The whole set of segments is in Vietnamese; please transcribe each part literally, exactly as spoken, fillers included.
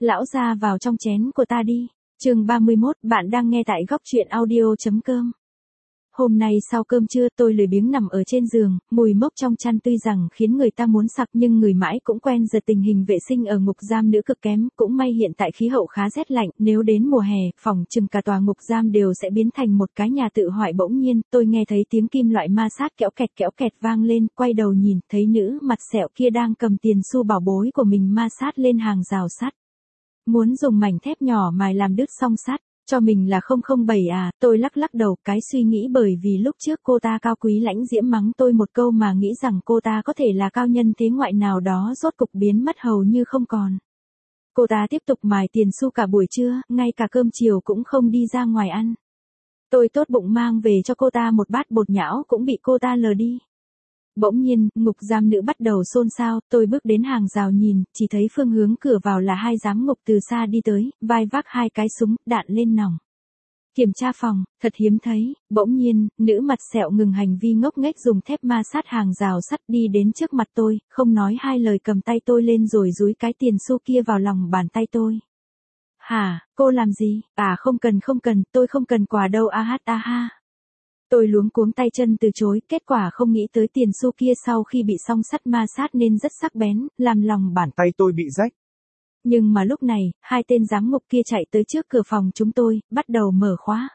Lão ra vào trong chén của ta đi. Chương ba mươi mốt, bạn đang nghe tại góc truyện audio chấm com. Hôm nay sau cơm trưa tôi lười biếng nằm ở trên giường, mùi mốc trong chăn tuy rằng khiến người ta muốn sặc nhưng người mãi cũng quen dần tình hình vệ sinh ở ngục giam nữ cực kém, cũng may hiện tại khí hậu khá rét lạnh, nếu đến mùa hè, phòng chừng cả tòa ngục giam đều sẽ biến thành một cái nhà tự hoại. Bỗng nhiên, tôi nghe thấy tiếng kim loại ma sát kéo kẹt kéo kẹt vang lên, quay đầu nhìn, thấy nữ mặt sẹo kia đang cầm tiền xu bảo bối của mình ma sát lên hàng rào sắt. Muốn dùng mảnh thép nhỏ mài làm đứt song sắt. Cho mình là không không bảy à, tôi lắc lắc đầu, cái suy nghĩ bởi vì lúc trước cô ta cao quý lãnh diễm mắng tôi một câu mà nghĩ rằng cô ta có thể là cao nhân thế ngoại nào đó rốt cục biến mất hầu như không còn. Cô ta tiếp tục mài tiền xu cả buổi trưa, ngay cả cơm chiều cũng không đi ra ngoài ăn. Tôi tốt bụng mang về cho cô ta một bát bột nhão cũng bị cô ta lờ đi. Bỗng nhiên, ngục giam nữ bắt đầu xôn xao, tôi bước đến hàng rào nhìn, chỉ thấy phương hướng cửa vào là hai giám ngục từ xa đi tới, vai vác hai cái súng, đạn lên nòng. Kiểm tra phòng, thật hiếm thấy, bỗng nhiên, nữ mặt sẹo ngừng hành vi ngốc nghếch dùng thép ma sát hàng rào sắt đi đến trước mặt tôi, không nói hai lời cầm tay tôi lên rồi dúi cái tiền xu kia vào lòng bàn tay tôi. Hả, cô làm gì? À không cần không cần, tôi không cần quà đâu a hát a ha. Tôi luống cuống tay chân từ chối, kết quả không nghĩ tới tiền xu kia sau khi bị song sắt ma sát nên rất sắc bén, làm lòng bàn tay tôi bị rách. Nhưng mà lúc này, hai tên giám ngục kia chạy tới trước cửa phòng chúng tôi, bắt đầu mở khóa.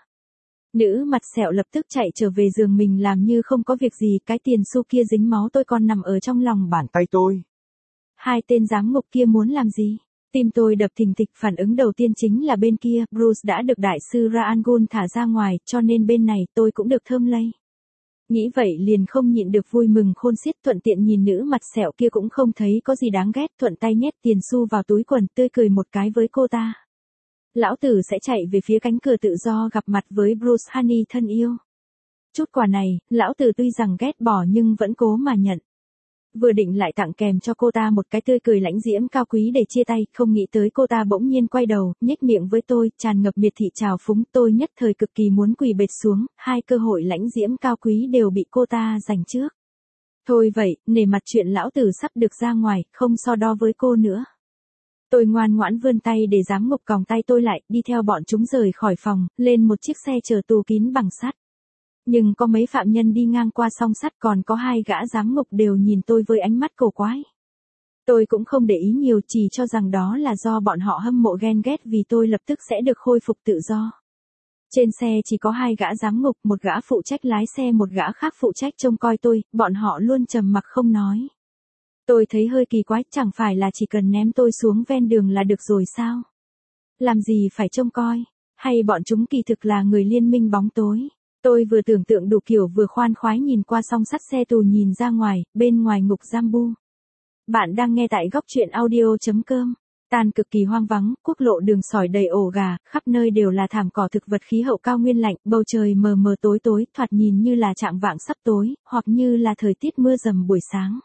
Nữ mặt sẹo lập tức chạy trở về giường mình làm như không có việc gì, cái tiền xu kia dính máu tôi còn nằm ở trong lòng bàn tay tôi. Hai tên giám ngục kia muốn làm gì? Tim tôi đập thình thịch, phản ứng đầu tiên chính là bên kia, Bruce đã được đại sư Ra Al Ghul thả ra ngoài, cho nên bên này tôi cũng được thơm lây. Nghĩ vậy liền không nhịn được vui mừng khôn xiết, thuận tiện nhìn nữ mặt sẹo kia cũng không thấy có gì đáng ghét, thuận tay nhét tiền xu vào túi quần, tươi cười một cái với cô ta. Lão tử sẽ chạy về phía cánh cửa tự do gặp mặt với Bruce Honey thân yêu. Chút quà này, lão tử tuy rằng ghét bỏ nhưng vẫn cố mà nhận. Vừa định lại tặng kèm cho cô ta một cái tươi cười lãnh diễm cao quý để chia tay, không nghĩ tới cô ta bỗng nhiên quay đầu, nhếch miệng với tôi, tràn ngập miệt thị trào phúng, tôi nhất thời cực kỳ muốn quỳ bệt xuống, hai cơ hội lãnh diễm cao quý đều bị cô ta giành trước. Thôi vậy, nể mặt chuyện lão tử sắp được ra ngoài, không so đo với cô nữa. Tôi ngoan ngoãn vươn tay để giám ngục còng tay tôi lại, đi theo bọn chúng rời khỏi phòng, lên một chiếc xe chở tù kín bằng sắt. Nhưng có mấy phạm nhân đi ngang qua song sắt, còn có hai gã giám ngục đều nhìn tôi với ánh mắt cổ quái. Tôi cũng không để ý nhiều, chỉ cho rằng đó là do bọn họ hâm mộ ghen ghét vì tôi lập tức sẽ được khôi phục tự do. Trên xe chỉ có hai gã giám ngục, một gã phụ trách lái xe, một gã khác phụ trách trông coi tôi, bọn họ luôn trầm mặc không nói. Tôi thấy hơi kỳ quái, chẳng phải là chỉ cần ném tôi xuống ven đường là được rồi sao? Làm gì phải trông coi? Hay bọn chúng kỳ thực là người liên minh bóng tối? Tôi vừa tưởng tượng đủ kiểu vừa khoan khoái nhìn qua song sắt xe tù nhìn ra ngoài, bên ngoài ngục giam bu. Bạn đang nghe tại góc truyện audio chấm com. Tan cực kỳ hoang vắng, quốc lộ đường sỏi đầy ổ gà, khắp nơi đều là thảm cỏ thực vật, khí hậu cao nguyên lạnh, bầu trời mờ mờ tối tối, thoạt nhìn như là trạng vạng sắp tối, hoặc như là thời tiết mưa rầm buổi sáng.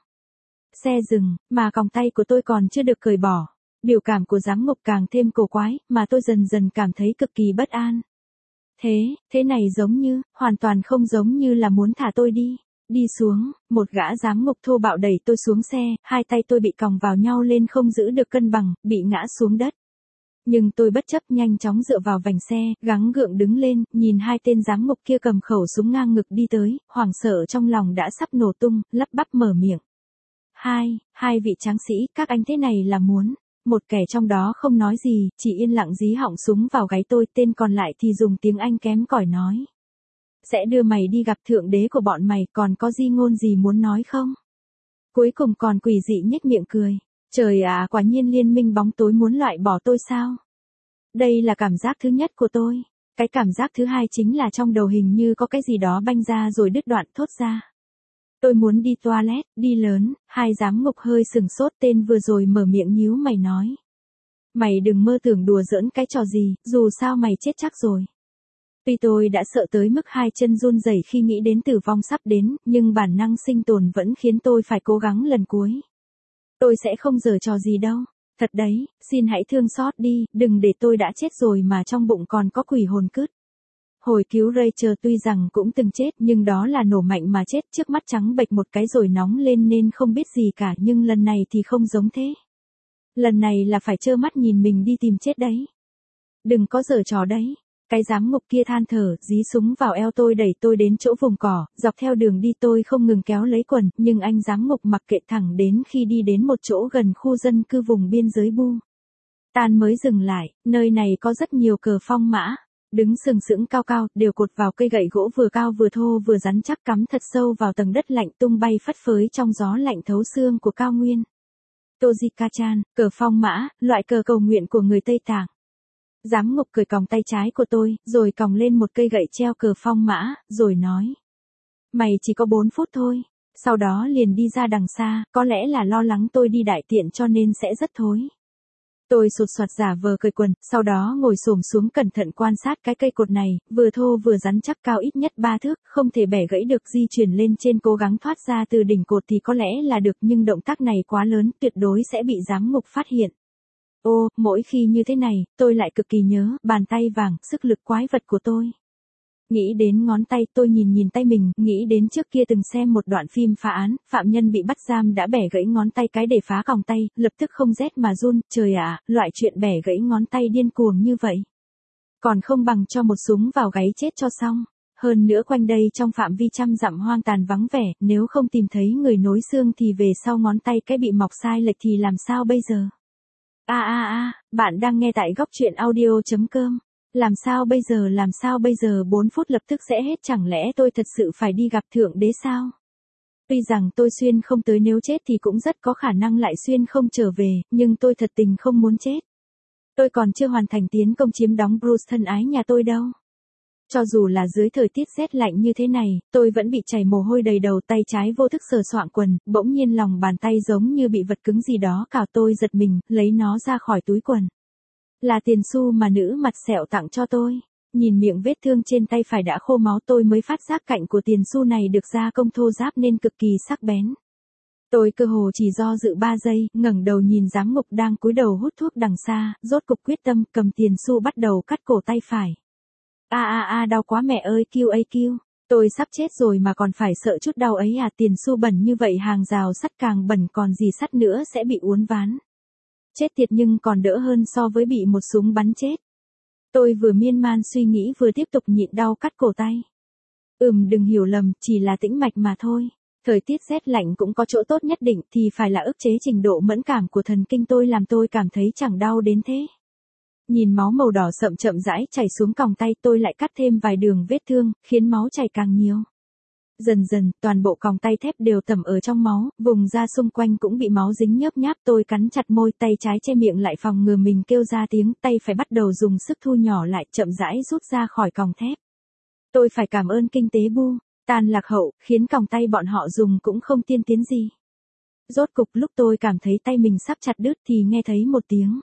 Xe dừng, mà còng tay của tôi còn chưa được cởi bỏ. Biểu cảm của giám ngục càng thêm cổ quái, mà tôi dần dần cảm thấy cực kỳ bất an. Thế, thế này giống như, hoàn toàn không giống như là muốn thả tôi đi. Đi xuống, một gã giám ngục thô bạo đẩy tôi xuống xe, hai tay tôi bị còng vào nhau lên không giữ được cân bằng, bị ngã xuống đất. Nhưng tôi bất chấp nhanh chóng dựa vào vành xe, gắng gượng đứng lên, nhìn hai tên giám ngục kia cầm khẩu súng ngang ngực đi tới, hoảng sợ trong lòng đã sắp nổ tung, lắp bắp mở miệng. Hai, hai vị tráng sĩ, các anh thế này là muốn... Một kẻ trong đó không nói gì, chỉ yên lặng dí họng súng vào gáy tôi, tên còn lại thì dùng tiếng Anh kém cỏi nói. Sẽ đưa mày đi gặp thượng đế của bọn mày, còn có di ngôn gì muốn nói không? Cuối cùng còn quỷ dị nhếch miệng cười. Trời ạ, quả nhiên liên minh bóng tối muốn loại bỏ tôi sao? Đây là cảm giác thứ nhất của tôi. Cái cảm giác thứ hai chính là trong đầu hình như có cái gì đó banh ra rồi đứt đoạn thốt ra. Tôi muốn đi toilet, đi lớn, hai giám ngục hơi sừng sốt, tên vừa rồi mở miệng nhíu mày nói. Mày đừng mơ tưởng đùa giỡn cái trò gì, dù sao mày chết chắc rồi. Tuy tôi đã sợ tới mức hai chân run rẩy khi nghĩ đến tử vong sắp đến, nhưng bản năng sinh tồn vẫn khiến tôi phải cố gắng lần cuối. Tôi sẽ không giở trò gì đâu. Thật đấy, xin hãy thương xót đi, đừng để tôi đã chết rồi mà trong bụng còn có quỷ hồn cứt. Hồi cứu Rachel tuy rằng cũng từng chết nhưng đó là nổ mạnh mà chết, trước mắt trắng bệch một cái rồi nóng lên nên không biết gì cả, nhưng lần này thì không giống thế. Lần này là phải trơ mắt nhìn mình đi tìm chết đấy. Đừng có giở trò đấy. Cái giám ngục kia than thở, dí súng vào eo tôi đẩy tôi đến chỗ vùng cỏ, dọc theo đường đi tôi không ngừng kéo lấy quần, nhưng anh giám ngục mặc kệ thẳng đến khi đi đến một chỗ gần khu dân cư vùng biên giới Bu. Tan mới dừng lại, nơi này có rất nhiều cờ phong mã, đứng sừng sững cao cao, đều cột vào cây gậy gỗ vừa cao vừa thô vừa rắn chắc cắm thật sâu vào tầng đất lạnh tung bay phất phới trong gió lạnh thấu xương của cao nguyên. Tojika-chan, cờ phong mã, loại cờ cầu nguyện của người Tây Tạng. Giám ngục cởi còng tay trái của tôi, rồi còng lên một cây gậy treo cờ phong mã, rồi nói. Mày chỉ có bốn phút thôi. Sau đó liền đi ra đằng xa, có lẽ là lo lắng tôi đi đại tiện cho nên sẽ rất thối. Tôi sụt soạt giả vờ cởi quần, sau đó ngồi xổm xuống cẩn thận quan sát cái cây cột này, vừa thô vừa rắn chắc cao ít nhất ba thước, không thể bẻ gãy được, di chuyển lên trên cố gắng thoát ra từ đỉnh cột thì có lẽ là được, nhưng động tác này quá lớn, tuyệt đối sẽ bị giám ngục phát hiện. Ô, mỗi khi như thế này, tôi lại cực kỳ nhớ, bàn tay vàng, sức lực quái vật của tôi. Nghĩ đến ngón tay, tôi nhìn nhìn tay mình, nghĩ đến trước kia từng xem một đoạn phim phá án, phạm nhân bị bắt giam đã bẻ gãy ngón tay cái để phá còng tay, lập tức không rét mà run, trời ạ, loại chuyện bẻ gãy ngón tay điên cuồng như vậy. Còn không bằng cho một súng vào gáy chết cho xong. Hơn nữa quanh đây trong phạm vi trăm dặm hoang tàn vắng vẻ, nếu không tìm thấy người nối xương thì về sau ngón tay cái bị mọc sai lệch thì làm sao bây giờ? A a a, bạn đang nghe tại góc truyện audio chấm com. Làm sao bây giờ làm sao bây giờ bốn phút lập tức sẽ hết, chẳng lẽ tôi thật sự phải đi gặp Thượng Đế sao? Tuy rằng tôi xuyên không tới, nếu chết thì cũng rất có khả năng lại xuyên không trở về, nhưng tôi thật tình không muốn chết. Tôi còn chưa hoàn thành tiến công chiếm đóng Bruce thân ái nhà tôi đâu. Cho dù là dưới thời tiết rét lạnh như thế này, tôi vẫn bị chảy mồ hôi đầy đầu, tay trái vô thức sờ soạng quần, bỗng nhiên lòng bàn tay giống như bị vật cứng gì đó cào, tôi giật mình, lấy nó ra khỏi túi quần. Là tiền xu mà nữ mặt sẹo tặng cho tôi. Nhìn miệng vết thương trên tay phải đã khô máu, tôi mới phát giác cạnh của tiền xu này được gia công thô ráp nên cực kỳ sắc bén. Tôi cơ hồ chỉ do dự ba giây, ngẩng đầu nhìn giám ngục đang cúi đầu hút thuốc đằng xa, rốt cục quyết tâm, cầm tiền xu bắt đầu cắt cổ tay phải. A a a, đau quá mẹ ơi, kêu ây kêu. Tôi sắp chết rồi mà còn phải sợ chút đau ấy à, tiền xu bẩn như vậy, hàng rào sắt càng bẩn còn gì sắt nữa sẽ bị uốn ván. Chết tiệt, nhưng còn đỡ hơn so với bị một súng bắn chết. Tôi vừa miên man suy nghĩ vừa tiếp tục nhịn đau cắt cổ tay. Ừm, đừng hiểu lầm, chỉ là tĩnh mạch mà thôi. Thời tiết rét lạnh cũng có chỗ tốt nhất định, thì phải là ức chế trình độ mẫn cảm của thần kinh tôi làm tôi cảm thấy chẳng đau đến thế. Nhìn máu màu đỏ sậm chậm rãi chảy xuống còng tay, tôi lại cắt thêm vài đường vết thương, khiến máu chảy càng nhiều. Dần dần, toàn bộ còng tay thép đều tẩm ở trong máu, vùng da xung quanh cũng bị máu dính nhớp nháp, tôi cắn chặt môi, tay trái che miệng lại phòng ngừa mình kêu ra tiếng, tay phải bắt đầu dùng sức thu nhỏ lại, chậm rãi rút ra khỏi còng thép. Tôi phải cảm ơn kinh tế Bu, tan lạc hậu, khiến còng tay bọn họ dùng cũng không tiên tiến gì. Rốt cục lúc tôi cảm thấy tay mình sắp chặt đứt thì nghe thấy một tiếng.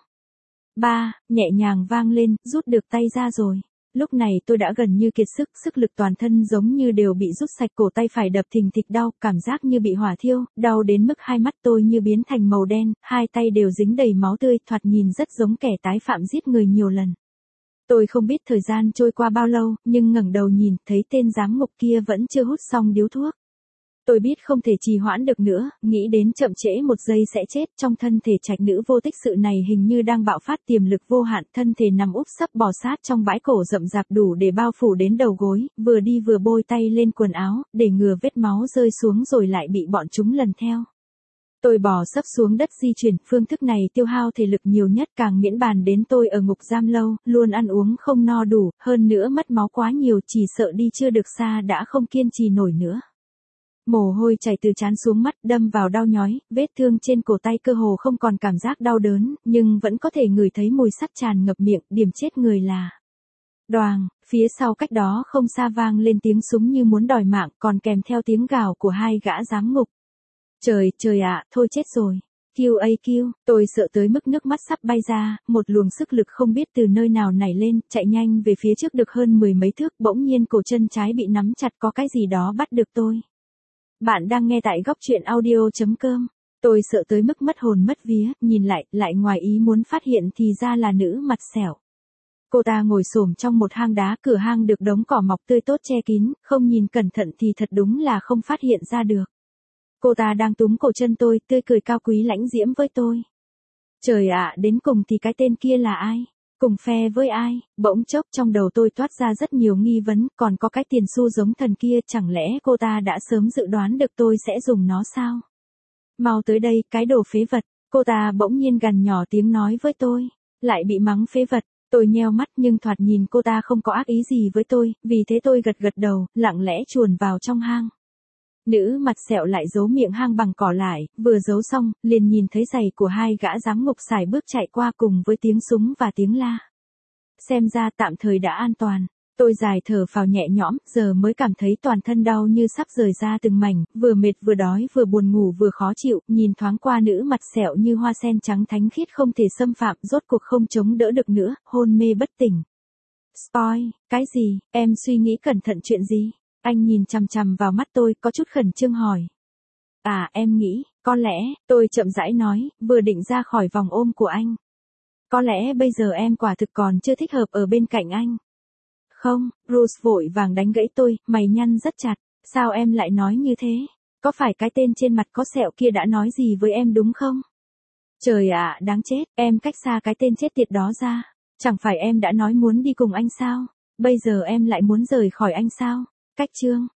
Ba, nhẹ nhàng vang lên, rút được tay ra rồi. Lúc này tôi đã gần như kiệt sức, sức lực toàn thân giống như đều bị rút sạch, cổ tay phải đập thình thịch đau, cảm giác như bị hỏa thiêu, đau đến mức hai mắt tôi như biến thành màu đen, hai tay đều dính đầy máu tươi, thoạt nhìn rất giống kẻ tái phạm giết người nhiều lần. Tôi không biết thời gian trôi qua bao lâu, nhưng ngẩng đầu nhìn, thấy tên giám ngục kia vẫn chưa hút xong điếu thuốc. Tôi biết không thể trì hoãn được nữa, nghĩ đến chậm trễ một giây sẽ chết, trong thân thể trạch nữ vô tích sự này hình như đang bạo phát tiềm lực vô hạn, thân thể nằm úp sấp bò sát trong bãi cổ rậm rạp đủ để bao phủ đến đầu gối, vừa đi vừa bôi tay lên quần áo, để ngừa vết máu rơi xuống rồi lại bị bọn chúng lần theo. Tôi bò sấp xuống đất di chuyển, phương thức này tiêu hao thể lực nhiều nhất, càng miễn bàn đến tôi ở ngục giam lâu, luôn ăn uống không no đủ, hơn nữa mất máu quá nhiều, chỉ sợ đi chưa được xa đã không kiên trì nổi nữa. Mồ hôi chảy từ trán xuống mắt, đâm vào đau nhói, vết thương trên cổ tay cơ hồ không còn cảm giác đau đớn, nhưng vẫn có thể ngửi thấy mùi sắt tràn ngập miệng, điểm chết người là. Đoàng, phía sau cách đó không xa vang lên tiếng súng như muốn đòi mạng, còn kèm theo tiếng gào của hai gã giám ngục. Trời, trời ạ, thôi chết rồi. Kêu ây kêu, tôi sợ tới mức nước mắt sắp bay ra, một luồng sức lực không biết từ nơi nào nảy lên, chạy nhanh về phía trước được hơn mười mấy thước, bỗng nhiên cổ chân trái bị nắm chặt, có cái gì đó bắt được tôi. Bạn đang nghe tại góc truyện audio chấm com. Tôi sợ tới mức mất hồn mất vía, nhìn lại, lại ngoài ý muốn phát hiện thì ra là nữ mặt sẹo. Cô ta ngồi xổm trong một hang đá, cửa hang được đống cỏ mọc tươi tốt che kín, không nhìn cẩn thận thì thật đúng là không phát hiện ra được. Cô ta đang túm cổ chân tôi, tươi cười cao quý lãnh diễm với tôi. Trời ạ, đến cùng thì cái tên kia là ai? Cùng phe với ai? Bỗng chốc trong đầu tôi toát ra rất nhiều nghi vấn, còn có cái tiền xu giống thần kia, chẳng lẽ cô ta đã sớm dự đoán được tôi sẽ dùng nó sao? Mau tới đây, cái đồ phế vật, cô ta bỗng nhiên gằn nhỏ tiếng nói với tôi, lại bị mắng phế vật. Tôi nheo mắt nhưng thoạt nhìn cô ta không có ác ý gì với tôi, vì thế tôi gật gật đầu, lặng lẽ chuồn vào trong hang. Nữ mặt sẹo lại giấu miệng hang bằng cỏ lại, vừa giấu xong, liền nhìn thấy giày của hai gã giám ngục sải bước chạy qua cùng với tiếng súng và tiếng la. Xem ra tạm thời đã an toàn. Tôi dài thở phào nhẹ nhõm, giờ mới cảm thấy toàn thân đau như sắp rời ra từng mảnh, vừa mệt vừa đói vừa buồn ngủ vừa khó chịu, nhìn thoáng qua nữ mặt sẹo như hoa sen trắng thánh khiết không thể xâm phạm, rốt cuộc không chống đỡ được nữa, hôn mê bất tỉnh. Spoil, cái gì, em suy nghĩ cẩn thận chuyện gì? Anh nhìn chằm chằm vào mắt tôi, có chút khẩn trương hỏi. À, em nghĩ, có lẽ, tôi chậm rãi nói, vừa định ra khỏi vòng ôm của anh. Có lẽ bây giờ em quả thực còn chưa thích hợp ở bên cạnh anh. Không, Bruce vội vàng đánh gãy tôi, mày nhăn rất chặt, sao em lại nói như thế? Có phải cái tên trên mặt có sẹo kia đã nói gì với em đúng không? Trời ạ, đáng chết, em cách xa cái tên chết tiệt đó ra. Chẳng phải em đã nói muốn đi cùng anh sao? Bây giờ em lại muốn rời khỏi anh sao? Cách chương.